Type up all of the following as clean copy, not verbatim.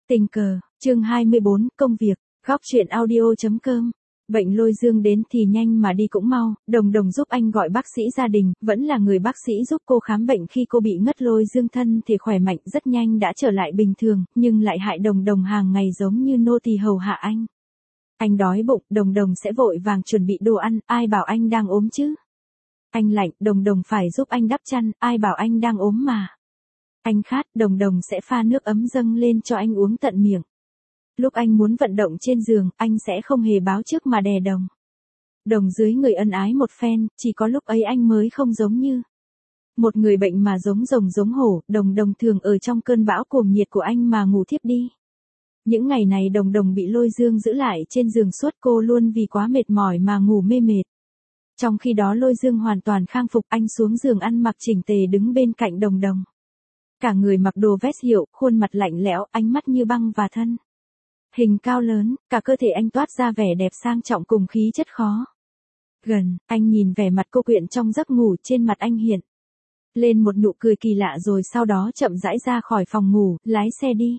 Tình cờ, chương 24, công việc, góc truyện audio.com. Bệnh lôi dương đến thì nhanh mà đi cũng mau, Đồng Đồng giúp anh gọi bác sĩ gia đình, vẫn là người bác sĩ giúp cô khám bệnh khi cô bị ngất lôi dương thân thì khỏe mạnh rất nhanh đã trở lại bình thường, nhưng lại hại Đồng Đồng hàng ngày giống như nô tỳ hầu hạ anh. Anh đói bụng, Đồng Đồng sẽ vội vàng chuẩn bị đồ ăn, ai bảo anh đang ốm chứ? Anh lạnh, Đồng Đồng phải giúp anh đắp chăn, ai bảo anh đang ốm mà. Anh khát, Đồng Đồng sẽ pha nước ấm dâng lên cho anh uống tận miệng. Lúc anh muốn vận động trên giường, anh sẽ không hề báo trước mà đè Đồng. Đồng dưới người ân ái một phen, chỉ có lúc ấy anh mới không giống như một người bệnh mà giống rồng giống hổ. Đồng Đồng thường ở trong cơn bão cuồng nhiệt của anh mà ngủ thiếp đi. Những ngày này Đồng Đồng bị lôi dương giữ lại trên giường suốt, cô luôn vì quá mệt mỏi mà ngủ mê mệt. Trong khi đó lôi dương hoàn toàn khang phục, anh xuống giường ăn mặc chỉnh tề đứng bên cạnh Đồng Đồng. Cả người mặc đồ vest hiệu, khuôn mặt lạnh lẽo, ánh mắt như băng và thân hình cao lớn, cả cơ thể anh toát ra vẻ đẹp sang trọng cùng khí chất khó gần. Anh nhìn vẻ mặt cô quyện trong giấc ngủ, trên mặt anh hiện lên một nụ cười kỳ lạ rồi sau đó chậm rãi ra khỏi phòng ngủ, lái xe đi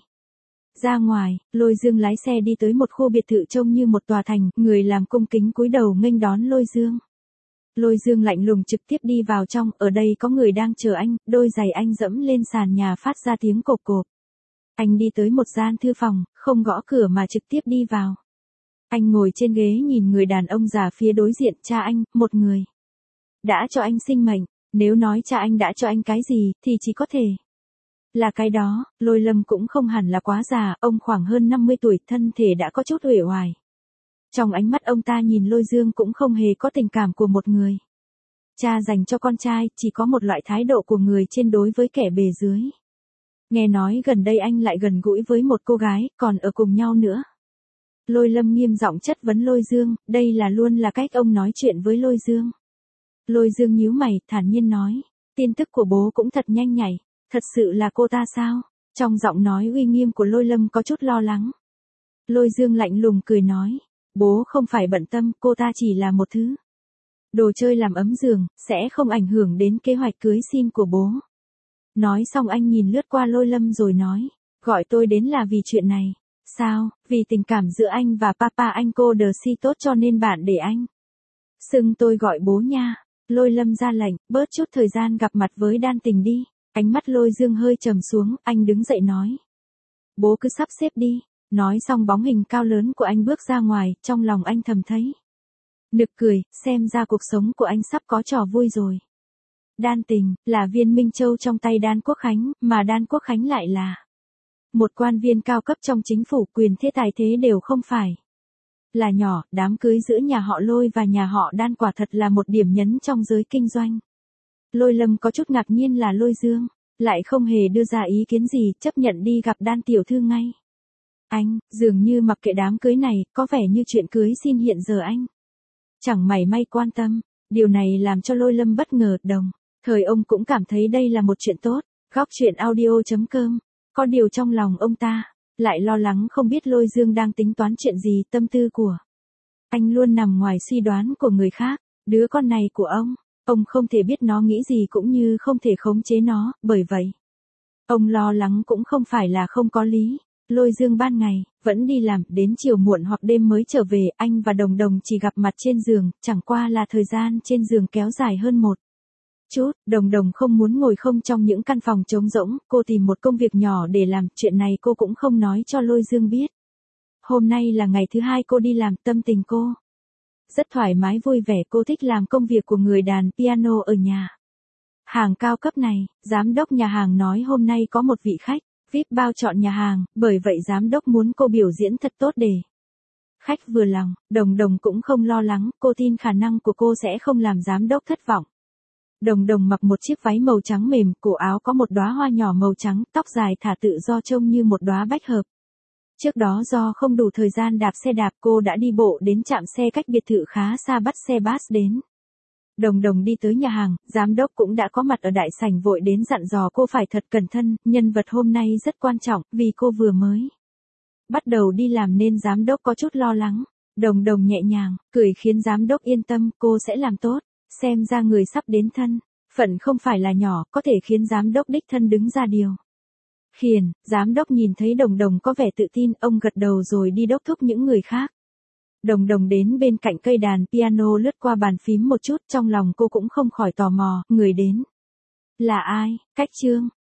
ra ngoài. Lôi dương lái xe đi tới một khu biệt thự trông như một tòa thành, người làm cung kính cúi đầu nghênh đón lôi dương. Lôi dương lạnh lùng trực tiếp đi vào trong, ở đây có người đang chờ anh, đôi giày anh dẫm lên sàn nhà phát ra tiếng cộp cộp. Anh đi tới một gian thư phòng, không gõ cửa mà trực tiếp đi vào. Anh ngồi trên ghế nhìn người đàn ông già phía đối diện, cha anh, một người đã cho anh sinh mệnh, nếu nói cha anh đã cho anh cái gì, thì chỉ có thể là cái đó. Lôi Lâm cũng không hẳn là quá già, ông khoảng hơn 50 tuổi, thân thể đã có chút uể oải. Trong ánh mắt ông ta nhìn lôi dương cũng không hề có tình cảm của một người cha dành cho con trai, chỉ có một loại thái độ của người trên đối với kẻ bề dưới. Nghe nói gần đây anh lại gần gũi với một cô gái, còn ở cùng nhau nữa. Lôi Lâm nghiêm giọng chất vấn lôi dương, đây là luôn là cách ông nói chuyện với lôi dương. Lôi dương nhíu mày, thản nhiên nói, tin tức của bố cũng thật nhanh nhạy, thật sự là cô ta sao? Trong giọng nói uy nghiêm của Lôi Lâm có chút lo lắng. Lôi dương lạnh lùng cười nói, bố không phải bận tâm, cô ta chỉ là một thứ đồ chơi làm ấm giường, sẽ không ảnh hưởng đến kế hoạch cưới xin của bố. Nói xong anh nhìn lướt qua Lôi Lâm rồi nói, gọi tôi đến là vì chuyện này. Sao, vì tình cảm giữa anh và papa anh cô đờ si tốt cho nên bạn để anh xưng tôi gọi bố nha. Lôi Lâm ra lệnh, bớt chút thời gian gặp mặt với Đan Tình đi. Ánh mắt Lôi Dương hơi trầm xuống, anh đứng dậy nói, bố cứ sắp xếp đi. Nói xong bóng hình cao lớn của anh bước ra ngoài, trong lòng anh thầm thấy nực cười, xem ra cuộc sống của anh sắp có trò vui rồi. Đan Tình là viên Minh Châu trong tay Đan Quốc Khánh, mà Đan Quốc Khánh lại là một quan viên cao cấp trong chính phủ, quyền thế tài thế đều không phải là nhỏ. Đám cưới giữa nhà họ Lôi và nhà họ Đan quả thật là một điểm nhấn trong giới kinh doanh. Lôi Lâm có chút ngạc nhiên là Lôi Dương lại không hề đưa ra ý kiến gì, chấp nhận đi gặp Đan tiểu thư ngay. Anh dường như mặc kệ đám cưới này, có vẻ như chuyện cưới xin hiện giờ anh chẳng mảy may quan tâm. Điều này làm cho Lôi Lâm bất ngờ, đồng thời ông cũng cảm thấy đây là một chuyện tốt. Góc truyện audio.com. Có điều trong lòng ông ta lại lo lắng không biết Lôi Dương đang tính toán chuyện gì. Tâm tư của anh luôn nằm ngoài suy đoán của người khác. Đứa con này của ông không thể biết nó nghĩ gì cũng như không thể khống chế nó, bởi vậy ông lo lắng cũng không phải là không có lý. Lôi Dương ban ngày vẫn đi làm, đến chiều muộn hoặc đêm mới trở về, anh và Đồng Đồng chỉ gặp mặt trên giường, chẳng qua là thời gian trên giường kéo dài hơn một chút. Đồng Đồng không muốn ngồi không trong những căn phòng trống rỗng, cô tìm một công việc nhỏ để làm, chuyện này cô cũng không nói cho Lôi Dương biết. Hôm nay là ngày thứ hai cô đi làm, tâm tình cô rất thoải mái vui vẻ, cô thích làm công việc của người đàn piano ở nhà hàng cao cấp này. Giám đốc nhà hàng nói hôm nay có một vị khách VIP bao chọn nhà hàng, bởi vậy giám đốc muốn cô biểu diễn thật tốt để khách vừa lòng. Đồng Đồng cũng không lo lắng, cô tin khả năng của cô sẽ không làm giám đốc thất vọng. Đồng Đồng mặc một chiếc váy màu trắng mềm, cổ áo có một đóa hoa nhỏ màu trắng, tóc dài thả tự do trông như một đóa bách hợp. Trước đó do không đủ thời gian đạp xe đạp, cô đã đi bộ đến trạm xe cách biệt thự khá xa, bắt xe bus đến. Đồng Đồng đi tới nhà hàng, giám đốc cũng đã có mặt ở đại sảnh, vội đến dặn dò cô phải thật cẩn thận, nhân vật hôm nay rất quan trọng, vì cô vừa mới bắt đầu đi làm nên giám đốc có chút lo lắng. Đồng Đồng nhẹ nhàng cười khiến giám đốc yên tâm, cô sẽ làm tốt. Xem ra người sắp đến thân phận không phải là nhỏ, có thể khiến giám đốc đích thân đứng ra điều Khiển, giám đốc nhìn thấy Đồng Đồng có vẻ tự tin, ông gật đầu rồi đi đốc thúc những người khác. Đồng Đồng đến bên cạnh cây đàn piano lướt qua bàn phím một chút, trong lòng cô cũng không khỏi tò mò, người đến. Là ai, Cách Trương?